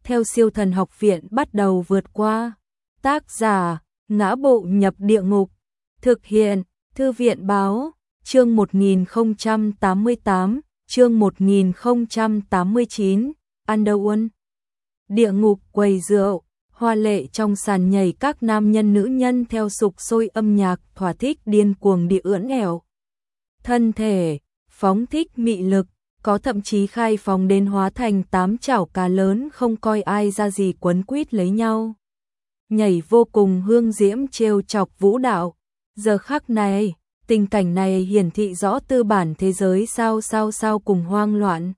theo Siêu Thần Học Viện bắt đầu vượt qua. Tác giả: Ngã Bộ Nhập Địa Ngục. Thực hiện: Thư viện báo. Chương 1088, chương 1089, Underworld. Địa ngục quầy rượu, hoa lệ trong sàn nhảy, các nam nhân nữ nhân theo sục sôi âm nhạc thỏa thích điên cuồng địa ưỡn ẻo thân thể, phóng thích mị lực, có thậm chí khai phóng đến hóa thành 8 chảo cá lớn không coi ai ra gì quấn quýt lấy nhau. Nhảy vô cùng hương diễm trêu chọc vũ đạo. Giờ khắc này, tình cảnh này hiển thị rõ tư bản thế giới sao cùng hoang loạn.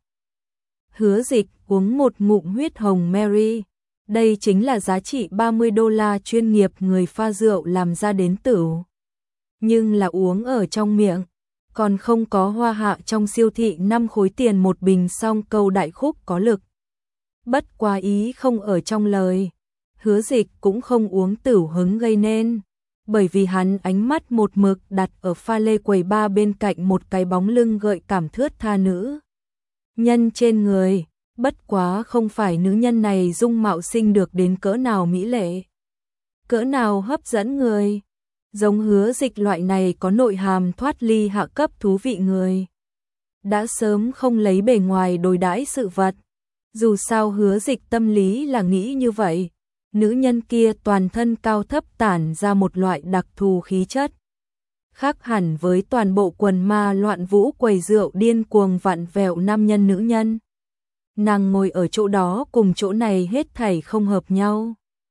Hứa Dịch uống một ngụm huyết hồng Mary. Đây chính là giá trị $30 chuyên nghiệp người pha rượu làm ra đến tửu. Nhưng là uống ở trong miệng, còn không có hoa hạ trong siêu thị 5 khối tiền một bình song câu đại khúc có lực. Bất quá ý không ở trong lời. Hứa Dịch cũng không uống tửu hứng gây nên, bởi vì hắn ánh mắt một mực đặt ở pha lê quầy bar bên cạnh một cái bóng lưng gợi cảm thướt tha nữ nhân trên người. Bất quá không phải nữ nhân này dung mạo xinh được đến cỡ nào mỹ lệ, cỡ nào hấp dẫn người. Giống Hứa Dịch loại này có nội hàm thoát ly hạ cấp thú vị người, đã sớm không lấy bề ngoài đối đãi sự vật. Dù sao Hứa Dịch tâm lý là nghĩ như vậy. Nữ nhân kia toàn thân cao thấp tản ra một loại đặc thù khí chất, khác hẳn với toàn bộ quần ma loạn vũ quầy rượu điên cuồng vặn vẹo nam nhân nữ nhân. Nàng ngồi ở chỗ đó cùng chỗ này hết thảy không hợp nhau.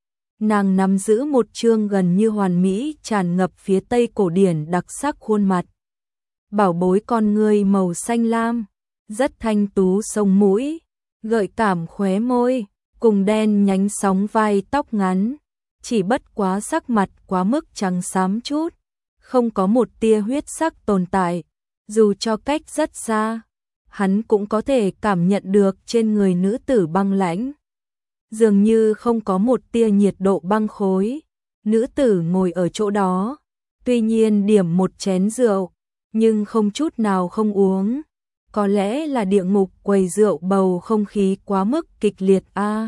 Nàng nắm giữ một trương gần như hoàn mỹ tràn ngập phía Tây cổ điển đặc sắc khuôn mặt. Bảo bối con ngươi màu xanh lam, rất thanh tú sống mũi, gợi cảm khóe môi, cùng đen nhánh sóng vai tóc ngắn. Chỉ bất quá sắc mặt quá mức trắng xám chút, không có một tia huyết sắc tồn tại. Dù cho cách rất xa, hắn cũng có thể cảm nhận được trên người nữ tử băng lãnh, dường như không có một tia nhiệt độ băng khối. Nữ tử ngồi ở chỗ đó, tuy nhiên điểm một chén rượu, nhưng không chút nào không uống. Có lẽ là địa ngục quầy rượu bầu không khí quá mức kịch liệt a.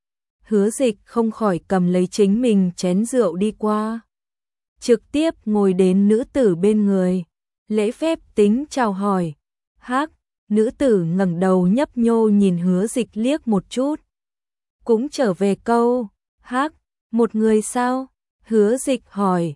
Hứa Dịch không khỏi cầm lấy chính mình chén rượu đi qua, trực tiếp ngồi đến nữ tử bên người, lễ phép tính chào hỏi. Hắc. Nữ tử ngẩng đầu nhấp nhô nhìn Hứa Dịch liếc một chút, cũng trở về câu, hắc, một người sao? Hứa Dịch hỏi.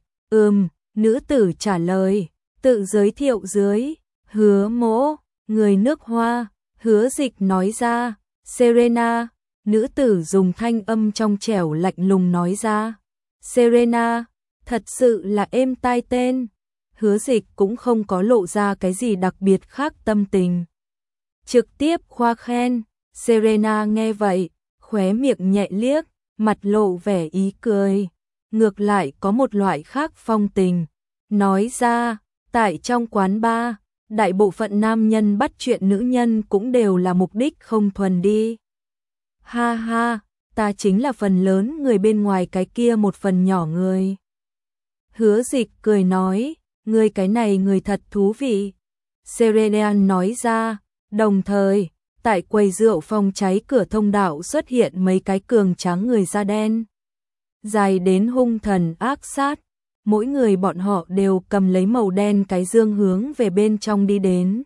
Nữ tử trả lời, tự giới thiệu dưới, Hứa mỗ, người nước Hoa. Hứa Dịch nói ra, Serena. Nữ tử dùng thanh âm trong trẻo lạnh lùng nói ra, Serena, thật sự là êm tai tên. Hứa Dịch cũng không có lộ ra cái gì đặc biệt khác tâm tình, trực tiếp khoa khen. Serena nghe vậy, khóe miệng nhẹ liếc, mặt lộ vẻ ý cười, ngược lại có một loại khác phong tình, nói ra, tại trong quán bar, đại bộ phận nam nhân bắt chuyện nữ nhân cũng đều là mục đích không thuần đi. Ha ha, ta chính là phần lớn người bên ngoài cái kia một phần nhỏ người. Hứa Dịch cười nói, người cái này người thật thú vị. Serena nói ra, đồng thời, tại quầy rượu phòng cháy cửa thông đạo xuất hiện mấy cái cường tráng người da đen, dài đến hung thần ác sát. Mỗi người bọn họ đều cầm lấy màu đen cái dương hướng về bên trong đi đến.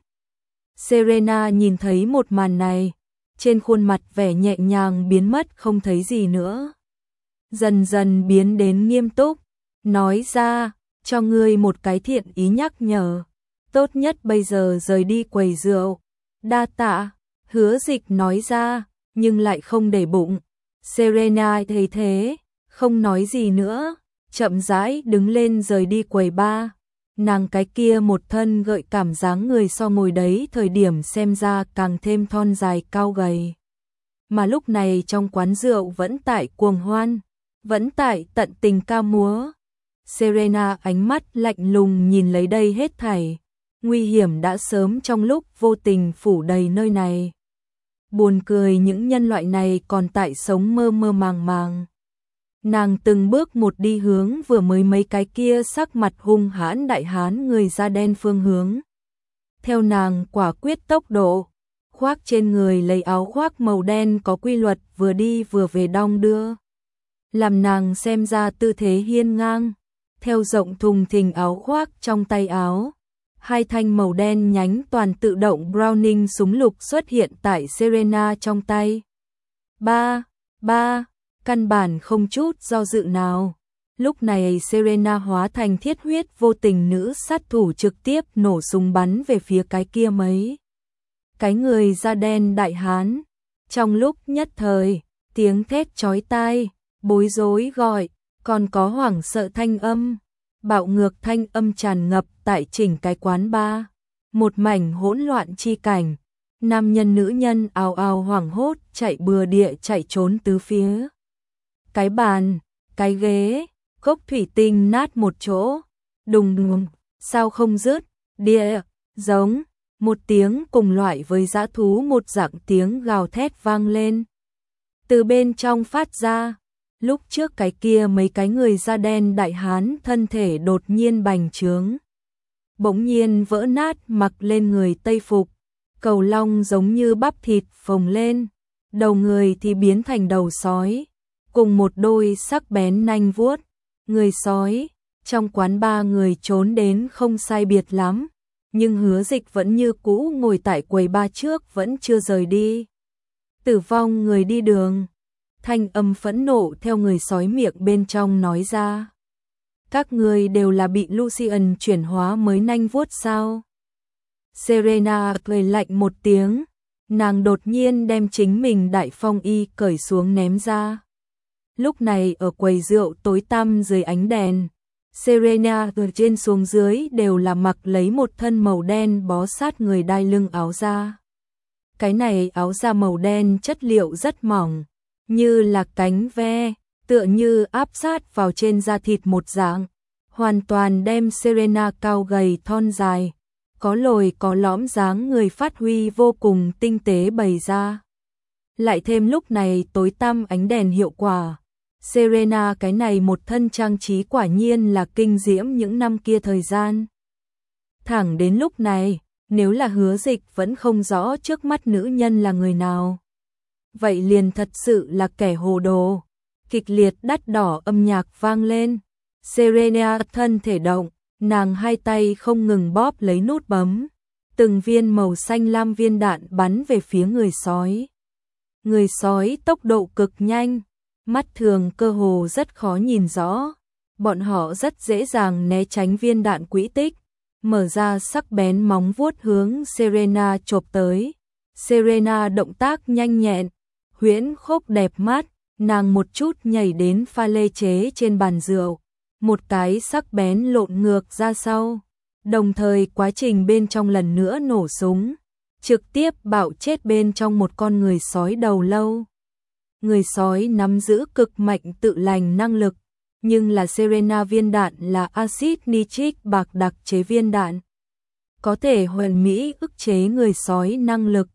Serena nhìn thấy một màn này, trên khuôn mặt vẻ nhẹ nhàng biến mất không thấy gì nữa, dần dần biến đến nghiêm túc, nói ra, cho ngươi một cái thiện ý nhắc nhở, tốt nhất bây giờ rời đi quầy rượu. Đa tạ. Hứa Dịch nói ra, nhưng lại không để bụng. Serena thấy thế, không nói gì nữa, chậm rãi đứng lên rời đi quầy bar. Nàng cái kia một thân gợi cảm dáng người so ngồi đấy thời điểm xem ra càng thêm thon dài cao gầy. Mà lúc này trong quán rượu vẫn tại cuồng hoan, vẫn tại tận tình ca múa. Serena ánh mắt lạnh lùng nhìn lấy đây hết thảy, nguy hiểm đã sớm trong lúc vô tình phủ đầy nơi này. Buồn cười những nhân loại này còn tại sống mơ mơ màng màng. Nàng từng bước một đi hướng vừa mới mấy cái kia sắc mặt hung hãn đại hán người da đen phương hướng. Theo nàng quả quyết tốc độ, khoác trên người lấy áo khoác màu đen có quy luật vừa đi vừa về đong đưa, làm nàng xem ra tư thế hiên ngang, theo rộng thùng thình áo khoác trong tay áo. Hai thanh màu đen nhánh toàn tự động Browning súng lục xuất hiện tại Serena trong tay. Ba, căn bản không chút do dự nào. Lúc này Serena hóa thành thiết huyết vô tình nữ sát thủ trực tiếp nổ súng bắn về phía cái kia mấy cái người da đen đại hán. Trong lúc nhất thời, tiếng thét chói tai, bối rối gọi, còn có hoảng sợ thanh âm, bạo ngược thanh âm tràn ngập tại chỉnh cái quán bar. Một mảnh hỗn loạn chi cảnh, nam nhân nữ nhân ào ào hoảng hốt chạy bừa địa chạy trốn tứ phía. Cái bàn, cái ghế, cốc thủy tinh nát một chỗ, đùng đùng, sao không dứt, địa, giống, một tiếng cùng loại với dã thú một dạng tiếng gào thét vang lên. Từ bên trong phát ra, lúc trước cái kia mấy cái người da đen đại hán thân thể đột nhiên bành trướng. Bỗng nhiên vỡ nát mặc lên người tây phục, cầu long giống như bắp thịt phồng lên, đầu người thì biến thành đầu sói, cùng một đôi sắc bén nanh vuốt. Người sói, trong quán ba người trốn đến không sai biệt lắm, nhưng Hứa Dịch vẫn như cũ ngồi tại quầy ba trước vẫn chưa rời đi. Tử vong người đi đường, thanh âm phẫn nộ theo người sói miệng bên trong nói ra. Các người đều là bị Lucian chuyển hóa mới nanh vuốt sao? Serena cười lạnh một tiếng, nàng đột nhiên đem chính mình đại phong y cởi xuống ném ra. Lúc này ở quầy rượu tối tăm dưới ánh đèn, Serena từ trên xuống dưới đều là mặc lấy một thân màu đen bó sát người đai lưng áo da. Cái này áo da màu đen chất liệu rất mỏng, như là cánh ve, tựa như áp sát vào trên da thịt một dạng, hoàn toàn đem Serena cao gầy thon dài, có lồi có lõm dáng người phát huy vô cùng tinh tế bày ra. Lại thêm lúc này tối tăm ánh đèn hiệu quả, Serena cái này một thân trang trí quả nhiên là kinh diễm những năm kia thời gian. Thẳng đến lúc này, nếu là Hứa Dịch vẫn không rõ trước mắt nữ nhân là người nào, vậy liền thật sự là kẻ hồ đồ. Kịch liệt đắt đỏ âm nhạc vang lên, Serena thân thể động, nàng hai tay không ngừng bóp lấy nút bấm, từng viên màu xanh lam viên đạn bắn về phía người sói. Người sói tốc độ cực nhanh, mắt thường cơ hồ rất khó nhìn rõ, bọn họ rất dễ dàng né tránh viên đạn quỹ tích, mở ra sắc bén móng vuốt hướng Serena chộp tới. Serena động tác nhanh nhẹn, huyễn khốc đẹp mắt, nàng một chút nhảy đến pha lê chế trên bàn rượu, một cái sắc bén lộn ngược ra sau, đồng thời quá trình bên trong lần nữa nổ súng, trực tiếp bạo chết bên trong một con người sói đầu lâu. Người sói nắm giữ cực mạnh tự lành năng lực, nhưng là Serena viên đạn là axit nitric bạc đặc chế viên đạn, có thể hoàn mỹ ức chế người sói năng lực.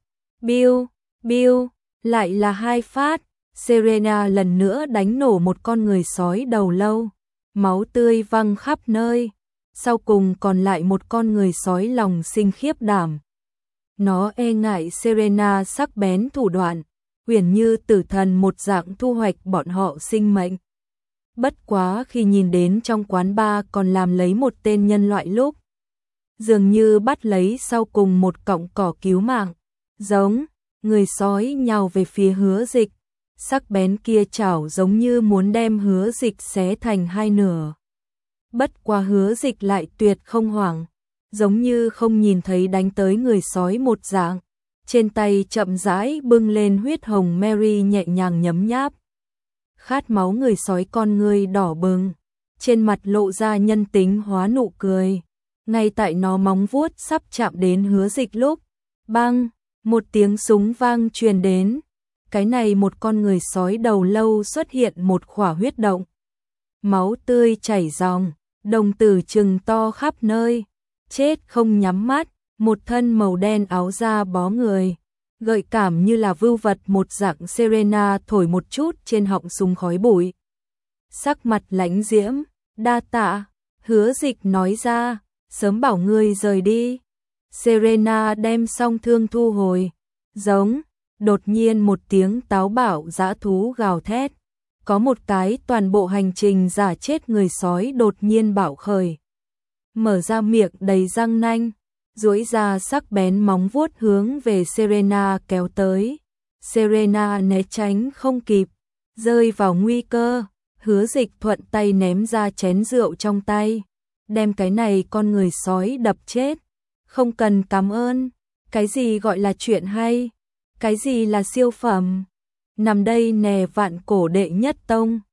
Biu, lại là hai phát, Serena lần nữa đánh nổ một con người sói đầu lâu, máu tươi văng khắp nơi, sau cùng còn lại một con người sói lòng sinh khiếp đảm. Nó e ngại Serena sắc bén thủ đoạn, huyền như tử thần một dạng thu hoạch bọn họ sinh mệnh. Bất quá khi nhìn đến trong quán bar còn làm lấy một tên nhân loại lúc, dường như bắt lấy sau cùng một cọng cỏ cứu mạng, giống, người sói nhào về phía Hứa Dịch, sắc bén kia chảo giống như muốn đem Hứa Dịch xé thành hai nửa. Bất quá Hứa Dịch lại tuyệt không hoảng, giống như không nhìn thấy đánh tới người sói một dạng, trên tay chậm rãi bưng lên huyết hồng Mary nhẹ nhàng nhấm nháp. Khát máu người sói con ngươi đỏ bừng, trên mặt lộ ra nhân tính hóa nụ cười. Ngay tại nó móng vuốt sắp chạm đến Hứa Dịch lúc, bang, một tiếng súng vang truyền đến. Cái này một con người sói đầu lâu xuất hiện một khỏa huyết động. Máu tươi chảy ròng, đồng tử trừng to khắp nơi, chết không nhắm mắt, một thân màu đen áo da bó người, gợi cảm như là vưu vật một dạng. Serena thổi một chút trên họng súng khói bụi. Sắc mặt lãnh diễm, đa tạ, Hứa Dịch nói ra, sớm bảo ngươi rời đi. Serena đem song thương thu hồi, Giống, đột nhiên một tiếng táo bạo dã thú gào thét. Có một cái toàn bộ hành trình giả chết người sói đột nhiên bạo khởi. Mở ra miệng đầy răng nanh, duỗi ra sắc bén móng vuốt hướng về Serena kéo tới. Serena né tránh không kịp, rơi vào nguy cơ. Hứa Dịch thuận tay ném ra chén rượu trong tay, đem cái này con người sói đập chết. Không cần cảm ơn, cái gì gọi là chuyện hay, cái gì là siêu phẩm. Nằm đây nè vạn cổ đệ nhất tông.